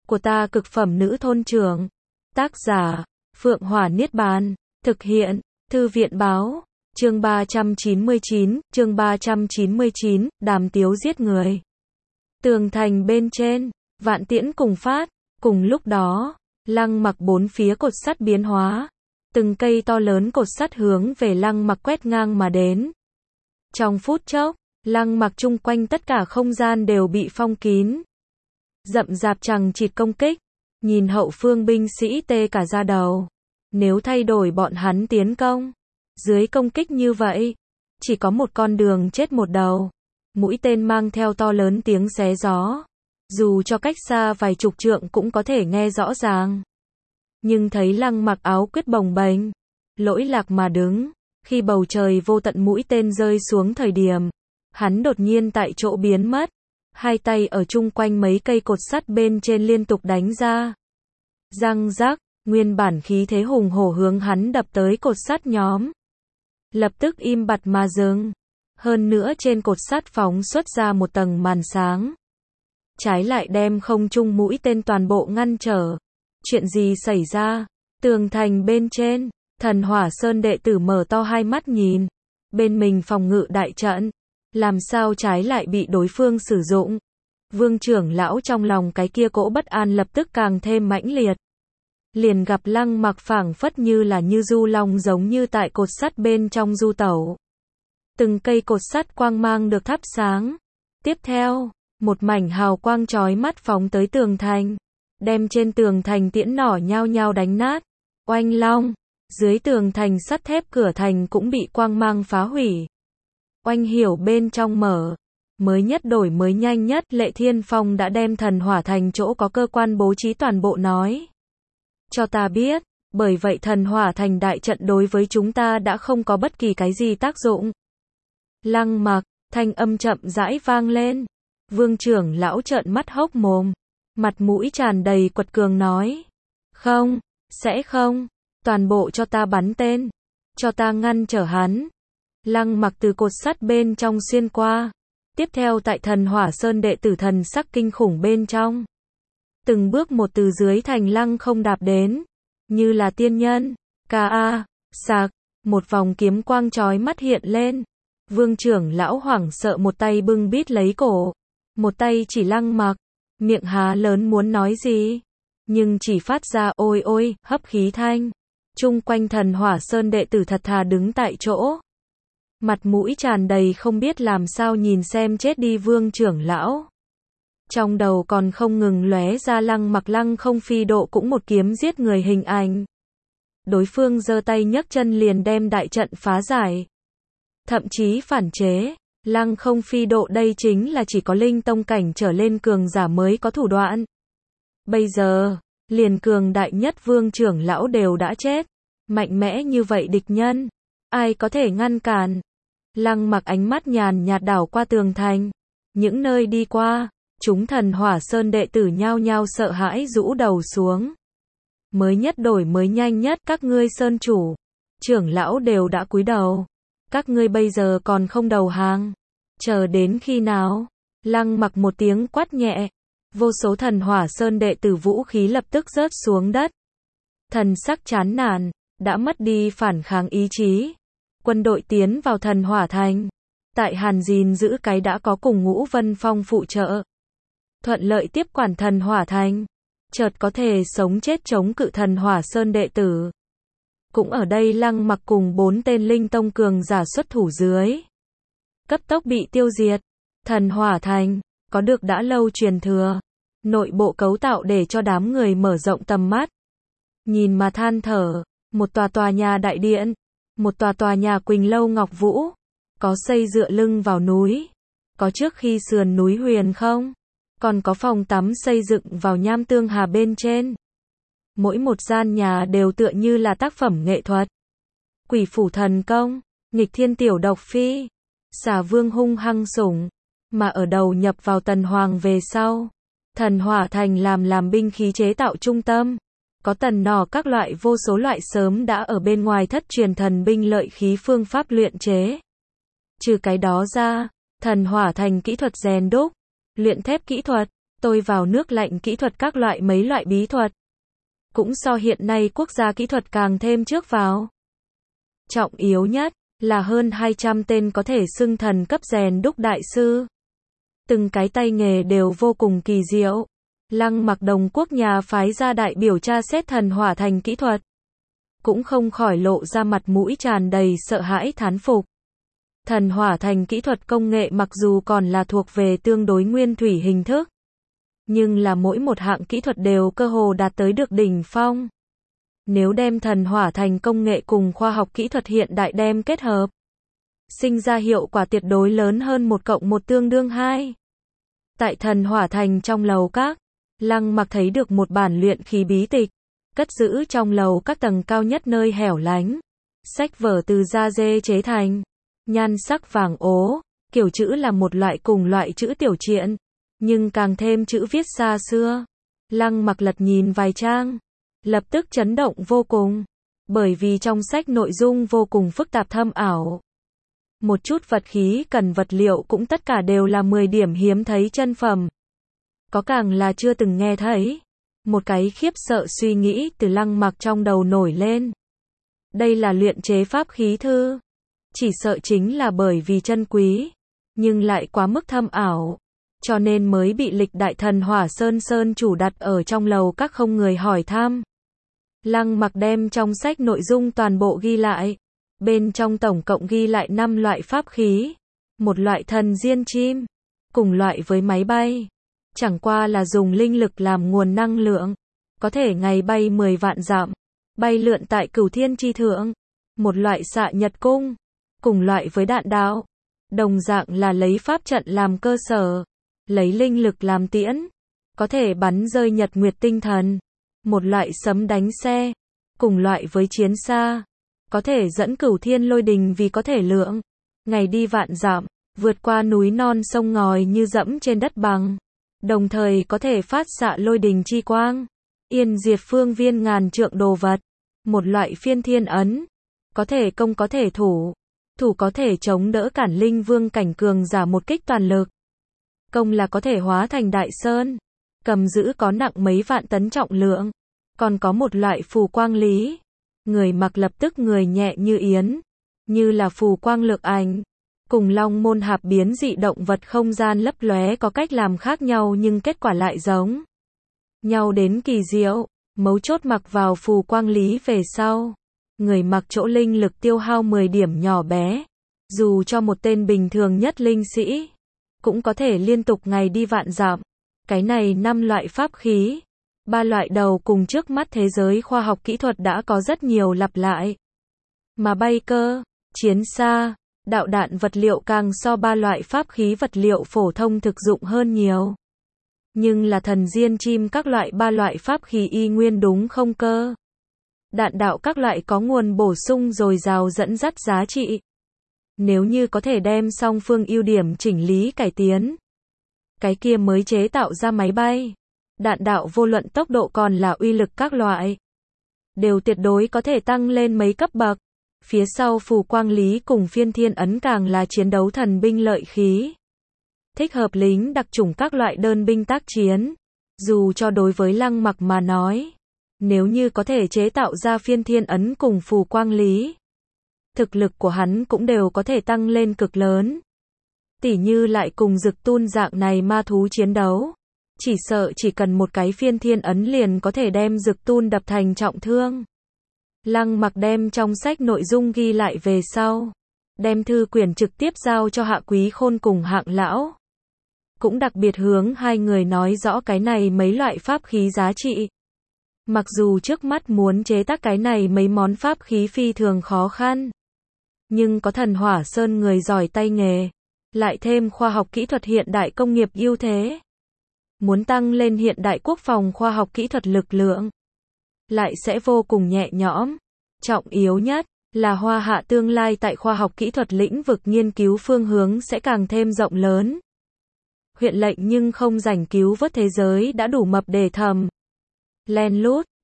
của ta cực phẩm nữ thôn trưởng. Tác giả, Phượng Hỏa Niết Bàn. Thực hiện, Thư viện báo. Chương 399, Đàm Tiếu giết người. Tường thành bên trên, vạn tiễn cùng phát. Cùng lúc đó, Lăng Mặc bốn phía cột sắt biến hóa. Từng cây to lớn cột sắt hướng về Lăng Mặc quét ngang mà đến. Trong phút chốc, Lăng Mặc chung quanh tất cả không gian đều bị phong kín. Rậm rạp chằng chịt công kích, nhìn hậu phương binh sĩ tê cả da đầu. Nếu thay đổi bọn hắn tiến công, dưới công kích như vậy, chỉ có một con đường chết một đầu. Mũi tên mang theo to lớn tiếng xé gió, dù cho cách xa vài chục trượng cũng có thể nghe rõ ràng. Nhưng thấy Lăng Mặc áo quyết bồng bềnh, lỗi lạc mà đứng, khi bầu trời vô tận mũi tên rơi xuống thời điểm, hắn đột nhiên tại chỗ biến mất, hai tay ở chung quanh mấy cây cột sắt bên trên liên tục đánh ra. Răng rắc, nguyên bản khí thế hùng hổ hướng hắn đập tới cột sắt nhóm, lập tức im bặt mà dừng. Hơn nữa trên cột sắt phóng xuất ra một tầng màn sáng, trái lại đem không trung mũi tên toàn bộ ngăn trở. Chuyện gì xảy ra? Tường thành bên trên, Thần Hỏa Sơn đệ tử mở to hai mắt nhìn, bên mình phòng ngự đại trận, làm sao trái lại bị đối phương sử dụng? Vương trưởng lão trong lòng cái kia cỗ bất an lập tức càng thêm mãnh liệt. Liền gặp Lăng Mặc phảng phất như là như du long giống như tại cột sắt bên trong du tẩu. Từng cây cột sắt quang mang được thắp sáng. Tiếp theo, một mảnh hào quang chói mắt phóng tới tường thành, đem trên tường thành tiễn nỏ nhao nhao đánh nát. Oanh long, dưới tường thành sắt thép cửa thành cũng bị quang mang phá hủy. Oanh hiểu bên trong mở, mới nhất đổi mới nhanh nhất, Lệ Thiên Phong đã đem Thần Hỏa thành chỗ có cơ quan bố trí toàn bộ nói cho ta biết, bởi vậy Thần Hỏa thành đại trận đối với chúng ta đã không có bất kỳ cái gì tác dụng. Lăng Mặc, thanh âm chậm rãi vang lên. Vương trưởng lão trợn mắt hốc mồm, mặt mũi tràn đầy quật cường nói: "Không, sẽ không, toàn bộ cho ta bắn tên, cho ta ngăn trở hắn." Lăng Mặc từ cột sắt bên trong xuyên qua, tiếp theo tại Thần Hỏa Sơn đệ tử thần sắc kinh khủng bên trong, từng bước một từ dưới thành lăng không đạp đến, như là tiên nhân. Sạc, một vòng kiếm quang chói mắt hiện lên. Vương trưởng lão hoảng sợ một tay bưng bít lấy cổ, một tay chỉ Lăng Mặc, miệng há lớn muốn nói gì, nhưng chỉ phát ra ôi ôi, hấp khí thanh. Chung quanh Thần Hỏa Sơn đệ tử thật thà đứng tại chỗ, mặt mũi tràn đầy không biết làm sao nhìn xem chết đi Vương trưởng lão. Trong đầu còn không ngừng lóe ra Lăng Mặc lăng không phi độ cũng một kiếm giết người hình ảnh. Đối phương giơ tay nhấc chân liền đem đại trận phá giải, thậm chí phản chế. Lăng không phi độ đây chính là chỉ có linh tông cảnh trở lên cường giả mới có thủ đoạn. Bây giờ, liền cường đại nhất Vương trưởng lão đều đã chết, mạnh mẽ như vậy địch nhân, ai có thể ngăn cản? Lăng Mặc ánh mắt nhàn nhạt đảo qua tường thành, những nơi đi qua, chúng Thần Hỏa Sơn đệ tử nhao nhao sợ hãi rũ đầu xuống. Mới nhất đổi mới nhanh nhất, các ngươi sơn chủ, trưởng lão đều đã cúi đầu, các ngươi bây giờ còn không đầu hàng, chờ đến khi nào? Lăng Mặc một tiếng quát nhẹ, vô số Thần Hỏa Sơn đệ tử vũ khí lập tức rớt xuống đất. Thần sắc chán nản, đã mất đi phản kháng ý chí. Quân đội tiến vào Thần Hỏa thành, tại Hàn gìn giữ cái đã có cùng Ngũ Vân Phong phụ trợ, thuận lợi tiếp quản Thần Hỏa thành, chợt có thể sống chết chống cự Thần Hỏa Sơn đệ tử. Cũng ở đây Lăng Mặc cùng 4 tên linh tông cường giả xuất thủ dưới, cấp tốc bị tiêu diệt. Thần Hỏa thành có được đã lâu truyền thừa, nội bộ cấu tạo để cho đám người mở rộng tầm mắt, nhìn mà than thở. Một tòa nhà đại điện, một tòa nhà Quỳnh Lâu Ngọc Vũ, có xây dựa lưng vào núi, có trước khi sườn núi huyền không, còn có phòng tắm xây dựng vào nham tương hà bên trên. Mỗi một gian nhà đều tựa như là tác phẩm nghệ thuật. Quỷ phủ thần công, nghịch thiên tiểu độc phi, Xà Vương hung hăng sủng, mà ở đầu nhập vào Tần Hoàng về sau, Thần Hỏa thành làm binh khí chế tạo trung tâm, có tần nỏ các loại vô số loại sớm đã ở bên ngoài thất truyền thần binh lợi khí phương pháp luyện chế. Trừ cái đó ra, Thần Hỏa thành kỹ thuật rèn đúc, luyện thép kỹ thuật, tôi vào nước lạnh kỹ thuật các loại mấy loại bí thuật. Cũng so hiện nay quốc gia kỹ thuật càng thêm trước vào. Trọng yếu nhất là hơn 200 tên có thể xưng thần cấp rèn đúc đại sư. Từng cái tay nghề đều vô cùng kỳ diệu. Lăng Mặc Đồng Quốc nhà phái ra đại biểu tra xét thần hỏa thành kỹ thuật. Cũng không khỏi lộ ra mặt mũi tràn đầy sợ hãi thán phục. Thần hỏa thành kỹ thuật công nghệ mặc dù còn là thuộc về tương đối nguyên thủy hình thức, nhưng là mỗi một hạng kỹ thuật đều cơ hồ đạt tới được đỉnh phong. Nếu đem thần hỏa thành công nghệ cùng khoa học kỹ thuật hiện đại đem kết hợp, sinh ra hiệu quả tuyệt đối lớn hơn 1 + 1 tương đương 2. Tại thần hỏa thành trong lầu các, Lăng Mặc thấy được một bản luyện khí bí tịch, cất giữ trong lầu các tầng cao nhất nơi hẻo lánh. Sách vở từ da dê chế thành, nhan sắc vàng ố, kiểu chữ là một loại cùng loại chữ tiểu triện, nhưng càng thêm chữ viết xa xưa. Lăng Mặc lật nhìn vài trang, lập tức chấn động vô cùng, bởi vì trong sách nội dung vô cùng phức tạp thâm ảo. Một chút vật khí cần vật liệu cũng tất cả đều là 10 điểm hiếm thấy chân phẩm. Có càng là chưa từng nghe thấy. Một cái khiếp sợ suy nghĩ từ Lăng Mặc trong đầu nổi lên. Đây là luyện chế pháp khí thư. Chỉ sợ chính là bởi vì chân quý, nhưng lại quá mức thâm ảo, cho nên mới bị lịch đại thần hỏa sơn chủ đặt ở trong lầu các không người hỏi thăm. Lăng Mặc đem trong sách nội dung toàn bộ ghi lại. Bên trong tổng cộng ghi lại 5 loại pháp khí. Một loại thần diên chim, cùng loại với máy bay. Chẳng qua là dùng linh lực làm nguồn năng lượng, có thể ngày bay 10 vạn dặm, bay lượn tại cửu thiên chi thượng. Một loại xạ nhật cung, cùng loại với đạn đạo, đồng dạng là lấy pháp trận làm cơ sở, lấy linh lực làm tiễn, có thể bắn rơi nhật nguyệt tinh thần. Một loại sấm đánh xe, cùng loại với chiến xa, có thể dẫn cửu thiên lôi đình vì có thể lượng, ngày đi vạn dặm, vượt qua núi non sông ngòi như dẫm trên đất bằng, đồng thời có thể phát xạ lôi đình chi quang, yên diệt phương viên ngàn trượng đồ vật. Một loại phiên thiên ấn, có thể công có thể thủ, thủ có thể chống đỡ cản linh vương cảnh cường giả một kích toàn lực, công là có thể hóa thành đại sơn, cầm giữ có nặng mấy vạn tấn trọng lượng. Còn có một loại phù quang lý, người mặc lập tức người nhẹ như yến, như là phù quang lược ảnh, cùng long môn hạp biến dị động vật không gian lấp lóe có cách làm khác nhau nhưng kết quả lại giống nhau đến kỳ diệu. Mấu chốt mặc vào phù quang lý về sau, người mặc chỗ linh lực tiêu hao 10 điểm nhỏ bé, dù cho một tên bình thường nhất linh sĩ, cũng có thể liên tục ngày đi vạn dặm. Cái này 5 loại pháp khí, 3 loại đầu cùng trước mắt thế giới khoa học kỹ thuật đã có rất nhiều lặp lại. Mà bay cơ, chiến xa, đạo đạn vật liệu càng so 3 loại pháp khí vật liệu phổ thông thực dụng hơn nhiều. Nhưng là thần diên chim các loại 3 loại pháp khí y nguyên đúng không cơ. Đạn đạo các loại có nguồn bổ sung dồi dào dẫn dắt giá trị. Nếu như có thể đem song phương ưu điểm chỉnh lý cải tiến, cái kia mới chế tạo ra máy bay. Đạn đạo vô luận tốc độ còn là uy lực các loại, đều tuyệt đối có thể tăng lên mấy cấp bậc. Phía sau phù quang lý cùng phiên thiên ấn càng là chiến đấu thần binh lợi khí, thích hợp lính đặc chủng các loại đơn binh tác chiến. Dù cho đối với Lăng Mặc mà nói, nếu như có thể chế tạo ra phiên thiên ấn cùng phù quang lý, thực lực của hắn cũng đều có thể tăng lên cực lớn. Tỉ như lại cùng Dực Tun dạng này ma thú chiến đấu, chỉ sợ chỉ cần một cái phiên thiên ấn liền có thể đem Dực Tun đập thành trọng thương. Lăng Mặc đem trong sách nội dung ghi lại về sau, đem thư quyển trực tiếp giao cho Hạ Quý Khôn cùng Hạng Lão. Cũng đặc biệt hướng hai người nói rõ cái này mấy loại pháp khí giá trị. Mặc dù trước mắt muốn chế tác cái này mấy món pháp khí phi thường khó khăn, nhưng có thần hỏa sơn người giỏi tay nghề, lại thêm khoa học kỹ thuật hiện đại công nghiệp ưu thế, muốn tăng lên hiện đại quốc phòng khoa học kỹ thuật lực lượng, lại sẽ vô cùng nhẹ nhõm. Trọng yếu nhất là Hoa Hạ tương lai tại khoa học kỹ thuật lĩnh vực nghiên cứu phương hướng sẽ càng thêm rộng lớn. Huyện lệnh nhưng không rảnh cứu vớt thế giới đã đủ mập để thầm len lút,